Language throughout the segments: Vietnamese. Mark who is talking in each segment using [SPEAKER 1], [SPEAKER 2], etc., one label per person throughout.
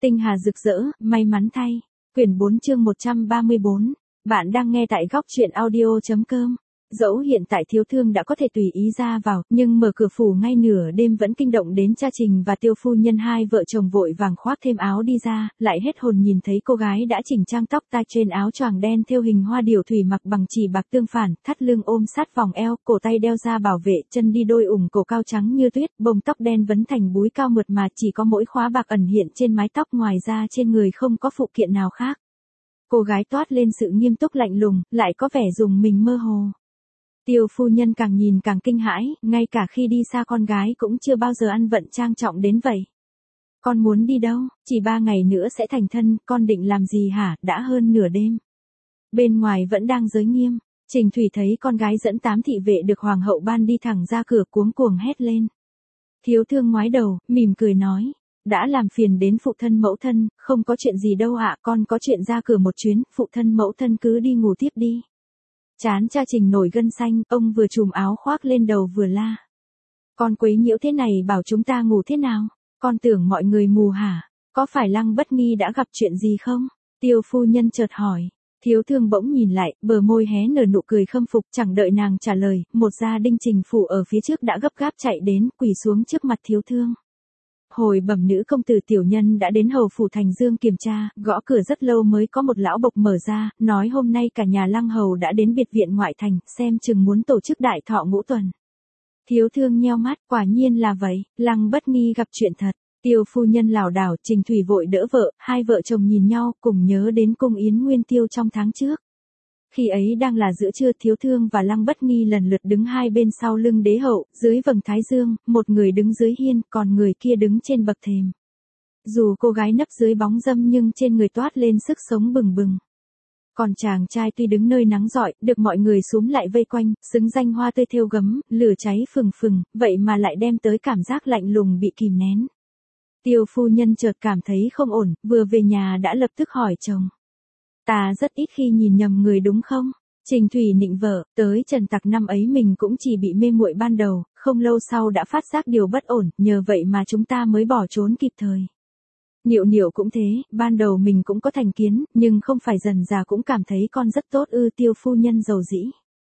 [SPEAKER 1] Tinh hà rực rỡ, may mắn thay. Quyển 4 chương 134. Bạn đang nghe tại góc truyện audio.com. Dẫu hiện tại Thiếu Thương đã có thể tùy ý ra vào, nhưng mở cửa phủ ngay nửa đêm vẫn kinh động đến cha Trình và Tiêu phu nhân. Hai vợ chồng vội vàng khoác thêm áo đi ra, lại hết hồn nhìn thấy cô gái đã chỉnh trang tóc tai trên áo choàng đen thêu hình hoa điểu thủy mặc bằng chỉ bạc tương phản, thắt lưng ôm sát vòng eo, cổ tay đeo da bảo vệ, chân đi đôi ủng cổ cao trắng như tuyết, bông tóc đen vấn thành búi cao mượt mà, chỉ có mỗi khóa bạc ẩn hiện trên mái tóc, ngoài ra trên người không có phụ kiện nào khác. Cô gái toát lên sự nghiêm túc lạnh lùng, lại có vẻ dùng mình mơ hồ. Tiêu phu nhân càng nhìn càng kinh hãi, ngay cả khi đi xa con gái cũng chưa bao giờ ăn vận trang trọng đến vậy. Con muốn đi đâu? Chỉ 3 ngày nữa sẽ thành thân, con định làm gì hả? Đã hơn nửa đêm. Bên ngoài vẫn đang giới nghiêm. Trình Thủy thấy con gái dẫn 8 thị vệ được hoàng hậu ban đi thẳng ra cửa, cuống cuồng hét lên. Thiếu Thương ngoái đầu, mỉm cười nói. Đã làm phiền đến phụ thân mẫu thân, không có chuyện gì đâu ạ, con có chuyện ra cửa một chuyến, phụ thân mẫu thân cứ đi ngủ tiếp đi. Trán cha Trình nổi gân xanh, ông vừa trùm áo khoác lên đầu vừa la. Con quấy nhiễu thế này bảo chúng ta ngủ thế nào? Con tưởng mọi người mù hả? Có phải Lăng Bất Nghi đã gặp chuyện gì không? Tiêu phu nhân chợt hỏi. Thiếu Thương bỗng nhìn lại, bờ môi hé nở nụ cười khâm phục, chẳng đợi nàng trả lời, một gia đình Trình phủ ở phía trước đã gấp gáp chạy đến, quỳ xuống trước mặt Thiếu Thương. Hồi bẩm nữ công tử, tiểu nhân đã đến hầu phủ Thành Dương kiểm tra, gõ cửa rất lâu mới có một lão bộc mở ra, nói hôm nay cả nhà Lăng hầu đã đến biệt viện ngoại thành, xem chừng muốn tổ chức đại thọ ngũ tuần. Thiếu Thương nheo mắt, quả nhiên là vậy, Lăng Bất Nghi gặp chuyện thật. Tiêu phu nhân lảo đảo, Trình Thủy vội đỡ vợ, hai vợ chồng nhìn nhau, cùng nhớ đến cung yến nguyên tiêu trong tháng trước. Khi ấy đang là giữa trưa, Thiếu Thương và Lăng Bất Nghi lần lượt đứng hai bên sau lưng đế hậu, dưới vầng thái dương, một người đứng dưới hiên, còn người kia đứng trên bậc thềm. Dù cô gái nấp dưới bóng râm nhưng trên người toát lên sức sống bừng bừng. Còn chàng trai tuy đứng nơi nắng rọi, được mọi người xúm lại vây quanh, xứng danh hoa tươi thêu gấm, lửa cháy phừng phừng, vậy mà lại đem tới cảm giác lạnh lùng bị kìm nén. Tiêu phu nhân chợt cảm thấy không ổn, vừa về nhà đã lập tức hỏi chồng. Ta rất ít khi nhìn nhầm người đúng không? Trình Thủy nịnh vợ, tới Trần Tặc năm ấy mình cũng chỉ bị mê muội ban đầu, không lâu sau đã phát giác điều bất ổn, nhờ vậy mà chúng ta mới bỏ trốn kịp thời. Niệu Niệu cũng thế, ban đầu mình cũng có thành kiến, nhưng không phải dần dà cũng cảm thấy con rất tốt ư? Tiêu phu nhân dầu dĩ.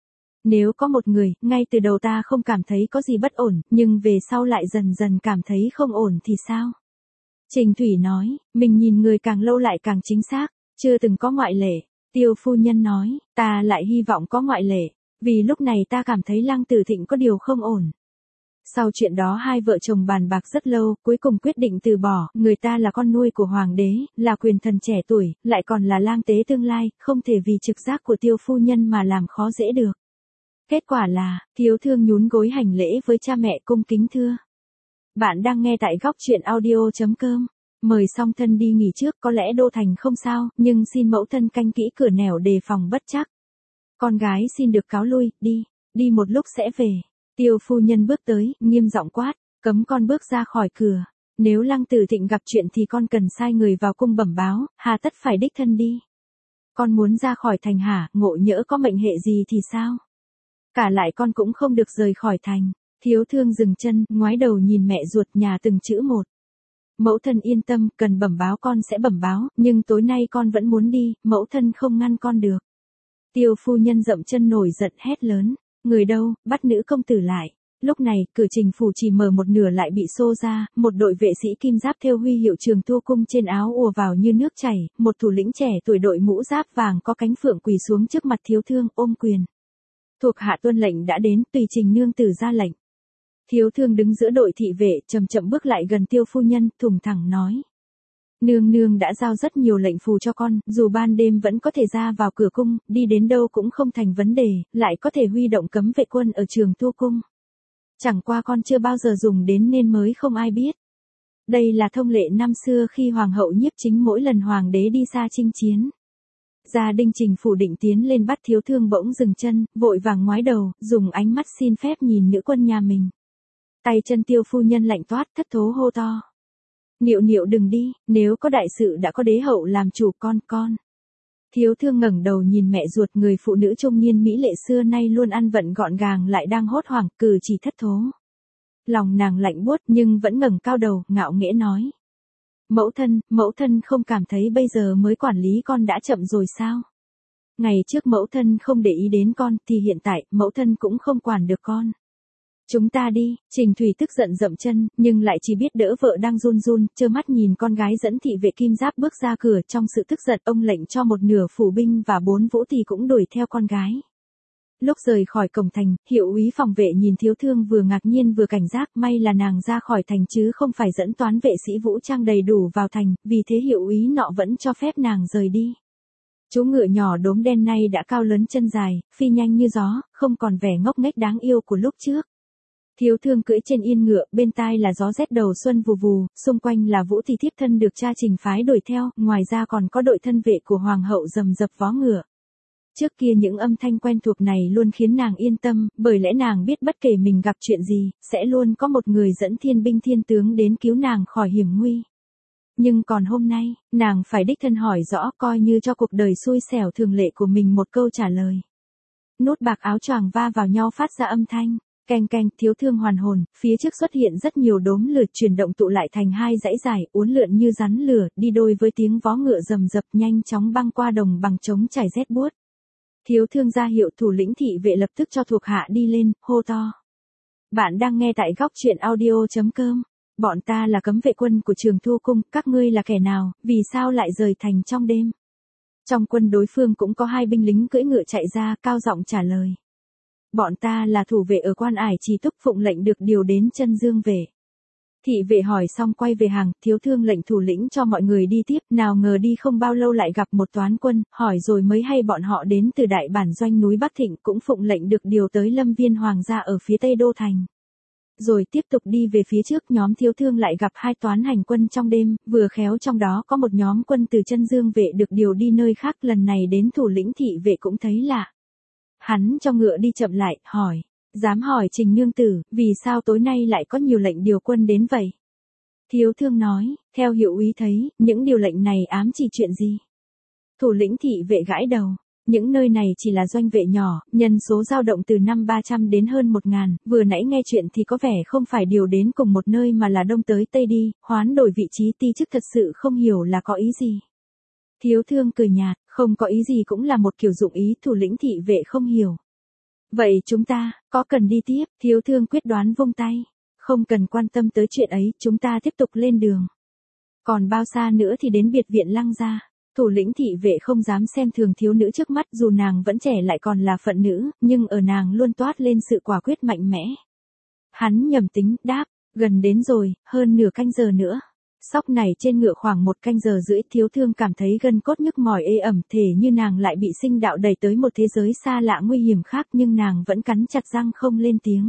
[SPEAKER 1] Nếu có một người, ngay từ đầu ta không cảm thấy có gì bất ổn, nhưng về sau lại dần dần cảm thấy không ổn thì sao? Trình Thủy nói, mình nhìn người càng lâu lại càng chính xác. Chưa từng có ngoại lệ. Tiêu phu nhân nói, ta lại hy vọng có ngoại lệ, vì lúc này ta cảm thấy Lăng Tử Thịnh có điều không ổn. Sau chuyện đó hai vợ chồng bàn bạc rất lâu, cuối cùng quyết định từ bỏ, người ta là con nuôi của hoàng đế, là quyền thần trẻ tuổi, lại còn là lang tế tương lai, không thể vì trực giác của Tiêu phu nhân mà làm khó dễ được. Kết quả là, Thiếu Thương nhún gối hành lễ với cha mẹ cung kính thưa. Bạn đang nghe tại góc truyện audio.com. Mời song thân đi nghỉ trước, có lẽ đô thành không sao, nhưng xin mẫu thân canh kỹ cửa nẻo đề phòng bất trắc. Con gái xin được cáo lui, đi một lúc sẽ về. Tiêu phu nhân bước tới, nghiêm giọng quát, cấm con bước ra khỏi cửa. Nếu Lăng Tử Thịnh gặp chuyện thì con cần sai người vào cung bẩm báo, hà tất phải đích thân đi. Con muốn ra khỏi thành hả? Ngộ nhỡ có mệnh hệ gì thì sao? Cả lại con cũng không được rời khỏi thành. Thiếu Thương dừng chân, ngoái đầu nhìn mẹ ruột, nhà từng chữ một. Mẫu thân yên tâm, cần bẩm báo con sẽ bẩm báo, nhưng tối nay con vẫn muốn đi, mẫu thân không ngăn con được. Tiêu phu nhân dậm chân nổi giận hét lớn, người đâu, bắt nữ công tử lại. Lúc này, cửa Trình phủ chỉ mở một nửa lại bị xô ra, một đội vệ sĩ kim giáp thêu huy hiệu Trường Tu cung trên áo ùa vào như nước chảy, một thủ lĩnh trẻ tuổi đội mũ giáp vàng có cánh phượng quỳ xuống trước mặt Thiếu Thương, ôm quyền. Thuộc hạ tuân lệnh đã đến, tùy Trình nương tử ra lệnh. Thiếu Thương đứng giữa đội thị vệ, chậm chậm bước lại gần Tiêu phu nhân, thùng thẳng nói. Nương nương đã giao rất nhiều lệnh phù cho con, dù ban đêm vẫn có thể ra vào cửa cung, đi đến đâu cũng không thành vấn đề, lại có thể huy động cấm vệ quân ở Trường Tu cung. Chẳng qua con chưa bao giờ dùng đến nên mới không ai biết. Đây là thông lệ năm xưa khi hoàng hậu Nhiếp Chính mỗi lần hoàng đế đi xa chinh chiến. Gia đình Trình phủ định tiến lên bắt Thiếu Thương bỗng dừng chân, vội vàng ngoái đầu, dùng ánh mắt xin phép nhìn nữ quân nhà mình. Tay chân Tiêu phu nhân lạnh toát, thất thố hô to. Niệu Niệu đừng đi, nếu có đại sự đã có đế hậu làm chủ, con. Thiếu Thương ngẩng đầu nhìn mẹ ruột, người phụ nữ trung niên mỹ lệ xưa nay luôn ăn vận gọn gàng lại đang hốt hoảng, cử chỉ thất thố. Lòng nàng lạnh buốt nhưng vẫn ngẩng cao đầu, ngạo nghễ nói. Mẫu thân không cảm thấy bây giờ mới quản lý con đã chậm rồi sao? Ngày trước mẫu thân không để ý đến con, thì hiện tại, mẫu thân cũng không quản được con. Chúng ta đi, Trình Thủy tức giận dậm chân, nhưng lại chỉ biết đỡ vợ đang run run, trơ mắt nhìn con gái dẫn thị vệ kim giáp bước ra cửa. Trong sự tức giận, ông lệnh cho một nửa phủ binh và 4 vũ tỳ cũng đuổi theo con gái. Lúc rời khỏi cổng thành, hiệu úy phòng vệ nhìn Thiếu Thương vừa ngạc nhiên vừa cảnh giác, may là nàng ra khỏi thành chứ không phải dẫn toán vệ sĩ vũ trang đầy đủ vào thành, vì thế hiệu úy nọ vẫn cho phép nàng rời đi. Chú ngựa nhỏ đốm đen nay đã cao lớn chân dài, phi nhanh như gió, không còn vẻ ngốc nghếch đáng yêu của lúc trước. Thiếu Thương cưỡi trên yên ngựa, bên tai là gió rét đầu xuân vù vù, xung quanh là vũ tỳ thiếp thân được cha Trình phái đuổi theo, ngoài ra còn có đội thân vệ của hoàng hậu rầm rập vó ngựa. Trước kia những âm thanh quen thuộc này luôn khiến nàng yên tâm, bởi lẽ nàng biết bất kể mình gặp chuyện gì, sẽ luôn có một người dẫn thiên binh thiên tướng đến cứu nàng khỏi hiểm nguy. Nhưng còn hôm nay, nàng phải đích thân hỏi rõ, coi như cho cuộc đời xui xẻo thường lệ của mình một câu trả lời. Nút bạc áo choàng va vào nhau phát ra âm thanh. Keng keng, Thiếu Thương hoàn hồn, phía trước xuất hiện rất nhiều đốm lửa chuyển động tụ lại thành hai dãy dài, uốn lượn như rắn lửa, đi đôi với tiếng vó ngựa rầm rập nhanh chóng băng qua đồng bằng trống trải rét buốt. Thiếu Thương ra hiệu thủ lĩnh thị vệ lập tức cho thuộc hạ đi lên, hô to. Bạn đang nghe tại góc truyện audio.com. Bọn ta là cấm vệ quân của Trường Thu Cung, các ngươi là kẻ nào, vì sao lại rời thành trong đêm? Trong quân đối phương cũng có 2 binh lính cưỡi ngựa chạy ra, cao giọng trả lời. Bọn ta là thủ vệ ở quan ải Trì Túc, phụng lệnh được điều đến Chân Dương về. Thị vệ hỏi xong quay về hàng, Thiếu Thương lệnh thủ lĩnh cho mọi người đi tiếp, nào ngờ đi không bao lâu lại gặp một toán quân, hỏi rồi mới hay bọn họ đến từ đại bản doanh núi Bắc Thịnh, cũng phụng lệnh được điều tới Lâm Viên Hoàng gia ở phía tây đô thành. Rồi tiếp tục đi về phía trước, nhóm Thiếu Thương lại gặp 2 toán hành quân trong đêm, vừa khéo trong đó có một nhóm quân từ Chân Dương vệ được điều đi nơi khác, lần này đến thủ lĩnh thị vệ cũng thấy lạ. Hắn cho ngựa đi chậm lại, hỏi. Dám hỏi Trình nương tử, vì sao tối nay lại có nhiều lệnh điều quân đến vậy? Thiếu Thương nói, theo hiệu úy thấy, những điều lệnh này ám chỉ chuyện gì? Thủ lĩnh thị vệ gãi đầu. Những nơi này chỉ là doanh vệ nhỏ, nhân số dao động từ 500-300 đến hơn 1000, vừa nãy nghe chuyện thì có vẻ không phải điều đến cùng một nơi mà là đông tới tây đi, hoán đổi vị trí ti chức, thật sự không hiểu là có ý gì. Thiếu Thương cười nhạt, không có ý gì cũng là một kiểu dụng ý, thủ lĩnh thị vệ không hiểu. Vậy chúng ta, có cần đi tiếp? Thiếu Thương quyết đoán vung tay. Không cần quan tâm tới chuyện ấy, chúng ta tiếp tục lên đường. Còn bao xa nữa thì đến biệt viện Lăng gia? Thủ lĩnh thị vệ không dám xem thường thiếu nữ trước mắt, dù nàng vẫn trẻ lại còn là phận nữ, nhưng ở nàng luôn toát lên sự quả quyết mạnh mẽ. Hắn nhầm tính, đáp, gần đến rồi, hơn nửa canh giờ nữa. Sóc này trên ngựa khoảng 1 canh giờ rưỡi, Thiếu Thương cảm thấy gân cốt nhức mỏi ê ẩm, thể như nàng lại bị sinh đạo đẩy tới một thế giới xa lạ nguy hiểm khác, nhưng nàng vẫn cắn chặt răng không lên tiếng.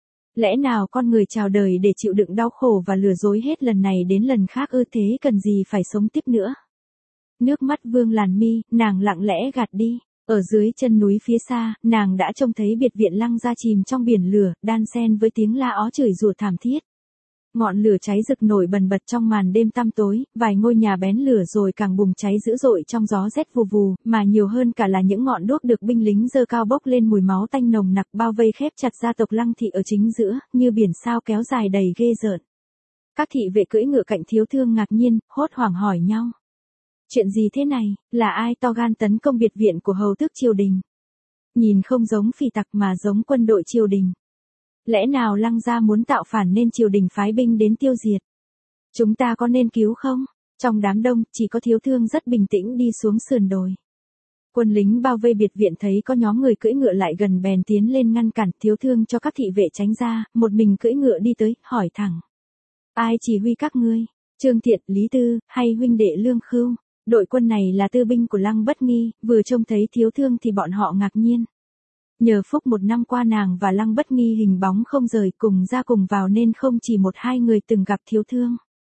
[SPEAKER 1] Lẽ nào con người chào đời để chịu đựng đau khổ và lừa dối hết lần này đến lần khác ư, thế cần gì phải sống tiếp nữa? Nước mắt vương làn mi, nàng lặng lẽ gạt đi. Ở dưới chân núi phía xa, nàng đã trông thấy biệt viện Lăng gia chìm trong biển lửa, đan xen với tiếng la ó chửi rủa thảm thiết. Ngọn lửa cháy rực nổi bần bật trong màn đêm tăm tối, vài ngôi nhà bén lửa rồi càng bùng cháy dữ dội trong gió rét vù vù, mà nhiều hơn cả là những ngọn đuốc được binh lính giơ cao bốc lên mùi máu tanh nồng nặc, bao vây khép chặt gia tộc Lăng thị ở chính giữa, như biển sao kéo dài đầy ghê rợn. Các thị vệ cưỡi ngựa cạnh Thiếu Thương ngạc nhiên, hốt hoảng hỏi nhau. Chuyện gì thế này, là ai to gan tấn công biệt viện của hầu tước triều đình? Nhìn không giống phỉ tặc mà giống quân đội triều đình. Lẽ nào Lăng gia muốn tạo phản nên triều đình phái binh đến tiêu diệt? Chúng ta có nên cứu không? Trong đám đông, chỉ có Thiếu Thương rất bình tĩnh đi xuống sườn đồi. Quân lính bao vây biệt viện thấy có nhóm người cưỡi ngựa lại gần bèn tiến lên ngăn cản, Thiếu Thương cho các thị vệ tránh ra, một mình cưỡi ngựa đi tới, hỏi thẳng. Ai chỉ huy các ngươi? Trương Thiện, Lý Tư, hay huynh đệ Lương Khưu? Đội quân này là tư binh của Lăng Bất Nghi, vừa trông thấy Thiếu Thương thì bọn họ ngạc nhiên. Nhờ phúc 1 năm qua nàng và Lăng Bất Nghi hình bóng không rời, cùng ra cùng vào nên không chỉ 1-2 người từng gặp Thiếu Thương.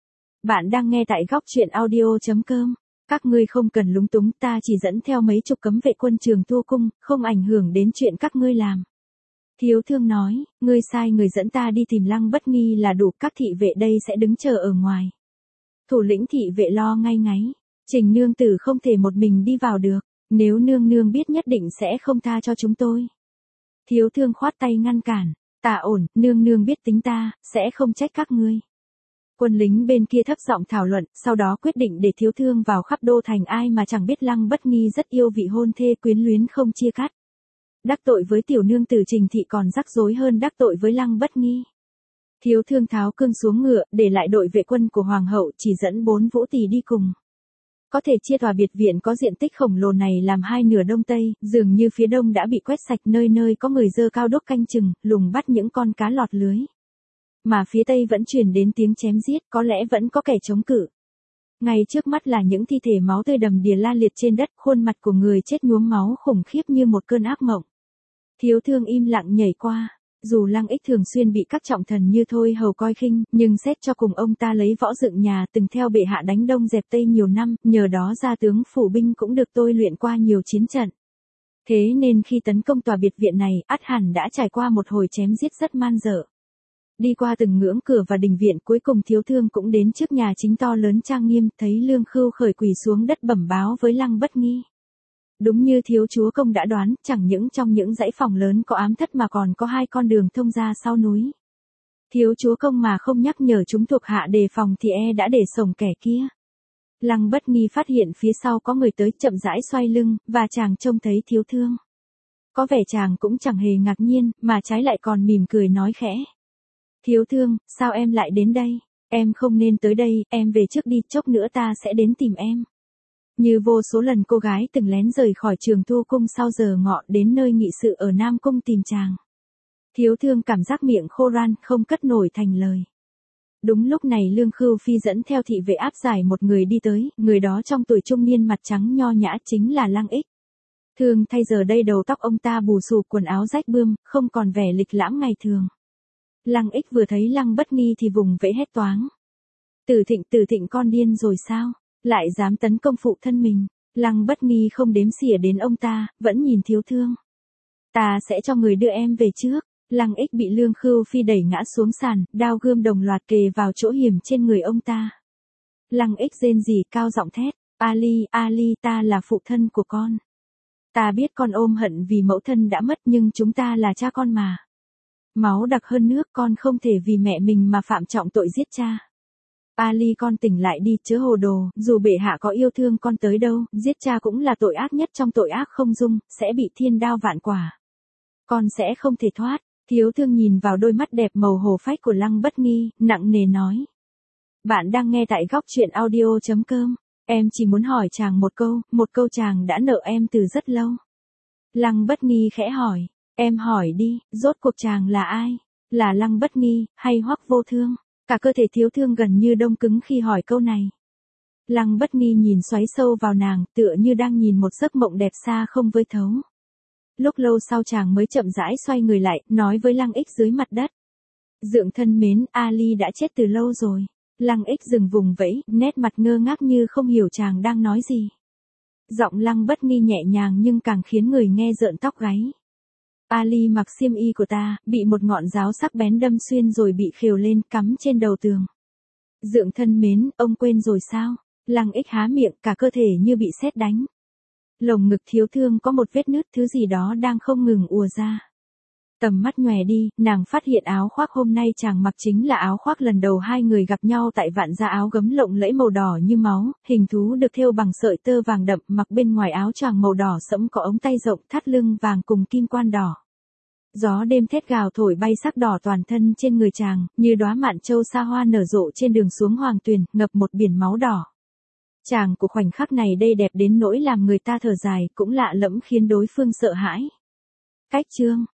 [SPEAKER 1] Bạn đang nghe tại góc truyện audio.com. Các ngươi không cần lúng túng, ta chỉ dẫn theo mấy chục cấm vệ quân Trường Thu Cung, không ảnh hưởng đến chuyện các ngươi làm. Thiếu Thương nói, ngươi sai người dẫn ta đi tìm Lăng Bất Nghi là đủ, các thị vệ đây sẽ đứng chờ ở ngoài. Thủ lĩnh thị vệ lo ngay ngáy. Trình nương tử không thể một mình đi vào được, nếu nương nương biết nhất định sẽ không tha cho chúng tôi. Thiếu Thương khoát tay ngăn cản, ta ổn, nương nương biết tính ta, sẽ không trách các ngươi. Quân lính bên kia thấp giọng thảo luận, sau đó quyết định để Thiếu Thương vào khắp đô thành, ai mà chẳng biết Lăng Bất Nghi rất yêu vị hôn thê quyến luyến không chia cắt. Đắc tội với tiểu nương tử Trình Thị còn rắc rối hơn đắc tội với Lăng Bất Nghi. Thiếu Thương tháo cương xuống ngựa, để lại đội vệ quân của hoàng hậu, chỉ dẫn 4 vũ tỳ đi cùng. Có thể chia tòa biệt viện có diện tích khổng lồ này làm hai nửa đông tây, dường như phía đông đã bị quét sạch, nơi nơi có người giơ cao đốt canh chừng, lùng bắt những con cá lọt lưới. Mà phía tây vẫn truyền đến tiếng chém giết, có lẽ vẫn có kẻ chống cự. Ngay trước mắt là những thi thể máu tươi đầm đìa la liệt trên đất, khuôn mặt của người chết nhuốm máu khủng khiếp như một cơn ác mộng. Thiếu Thương im lặng nhảy qua. Dù Lăng Ích thường xuyên bị các trọng thần như Thôi Hầu coi khinh, nhưng xét cho cùng ông ta lấy võ dựng nhà, từng theo bệ hạ đánh đông dẹp tây nhiều năm, nhờ đó gia tướng phủ binh cũng được tôi luyện qua nhiều chiến trận. Thế nên khi tấn công tòa biệt viện này, ắt hẳn đã trải qua một hồi chém giết rất man dợ. Đi qua từng ngưỡng cửa và đình viện, cuối cùng Thiếu Thương cũng đến trước nhà chính to lớn trang nghiêm, thấy Lương Khưu Khởi quỳ xuống đất bẩm báo với Lăng Bất Nghi. Đúng như thiếu chúa công đã đoán, chẳng những trong những dãy phòng lớn có ám thất mà còn có 2 con đường thông ra sau núi. Thiếu chúa công mà không nhắc nhở chúng thuộc hạ đề phòng thì đã để sổng kẻ kia. Lăng Bất Nghi phát hiện phía sau có người tới, chậm rãi xoay lưng, và chàng trông thấy Thiếu Thương. Có vẻ chàng cũng chẳng hề ngạc nhiên, mà trái lại còn mỉm cười nói khẽ. Thiếu Thương, sao em lại đến đây? Em không nên tới đây, em về trước đi, chốc nữa ta sẽ đến tìm em. Như vô số lần cô gái từng lén rời khỏi Trường Thu Cung sau giờ ngọ đến nơi nghị sự ở Nam Cung tìm chàng. Thiếu Thương cảm giác miệng khô ran, không cất nổi thành lời. Đúng lúc này Lương Khưu Phi dẫn theo thị vệ áp giải một người đi tới, người đó trong tuổi trung niên mặt trắng nho nhã chính là Lăng Ích. Thường thay giờ đây đầu tóc ông ta bù xù, quần áo rách bươm, không còn vẻ lịch lãm ngày thường. Lăng Ích vừa thấy Lăng Bất Nghi thì vùng vẫy hét toáng. Tử Thịnh con điên rồi sao? Lại dám tấn công phụ thân mình. Lăng Bất Nghi không đếm xỉa đến ông ta, vẫn nhìn Thiếu Thương. Ta sẽ cho người đưa em về trước. Lăng Ích bị Lương Khưu Phi đẩy ngã xuống sàn, đao gươm đồng loạt kề vào chỗ hiểm trên người ông ta. Lăng Ích rên rỉ cao giọng thét, Ali, ta là phụ thân của con. Ta biết con ôm hận vì mẫu thân đã mất, nhưng chúng ta là cha con mà. Máu đặc hơn nước, con không thể vì mẹ mình mà phạm trọng tội giết cha. Ali, con tỉnh lại đi, chớ hồ đồ, dù bệ hạ có yêu thương con tới đâu, giết cha cũng là tội ác nhất trong tội ác không dung, sẽ bị thiên đao vạn quả. Con sẽ không thể thoát. Thiếu Thương nhìn vào đôi mắt đẹp màu hồ phách của Lăng Bất Nghi, nặng nề nói. Bạn đang nghe tại góc truyện audio.com. Em chỉ muốn hỏi chàng một câu chàng đã nợ em từ rất lâu. Lăng Bất Nghi khẽ hỏi, em hỏi đi, rốt cuộc chàng là ai? Là Lăng Bất Nghi, hay Hoắc Vô Thương? Cả cơ thể Thiếu Thương gần như đông cứng khi hỏi câu này. Lăng Bất Nghi nhìn xoáy sâu vào nàng, tựa như đang nhìn một giấc mộng đẹp xa không với thấu. Lúc lâu sau chàng mới chậm rãi xoay người lại, nói với Lăng Ích dưới mặt đất. Dượng thân mến, Ali đã chết từ lâu rồi. Lăng Ích dừng vùng vẫy, nét mặt ngơ ngác như không hiểu chàng đang nói gì. Giọng Lăng Bất Nghi nhẹ nhàng nhưng càng khiến người nghe rợn tóc gáy. Ali mặc xiêm y của ta, bị một ngọn giáo sắc bén đâm xuyên rồi bị khều lên, cắm trên đầu tường. Dượng thân mến, ông quên rồi sao? Lăng Ích há miệng, cả cơ thể như bị sét đánh. Lồng ngực Thiếu Thương có một vết nứt, thứ gì đó đang không ngừng ùa ra. Tầm mắt nhòe đi, nàng phát hiện áo khoác hôm nay chàng mặc chính là áo khoác lần đầu hai người gặp nhau tại Vạn Gia, áo gấm lộng lẫy màu đỏ như máu, hình thú được thêu bằng sợi tơ vàng đậm, mặc bên ngoài áo choàng màu đỏ sẫm có ống tay rộng, thắt lưng vàng cùng kim quan đỏ. Gió đêm thét gào thổi bay sắc đỏ toàn thân trên người chàng, như đóa mạn châu xa hoa nở rộ trên đường xuống Hoàng Tuyền, ngập một biển máu đỏ. Chàng của khoảnh khắc này đây đẹp đến nỗi làm người ta thở dài, cũng lạ lẫm khiến đối phương sợ hãi. Cách chương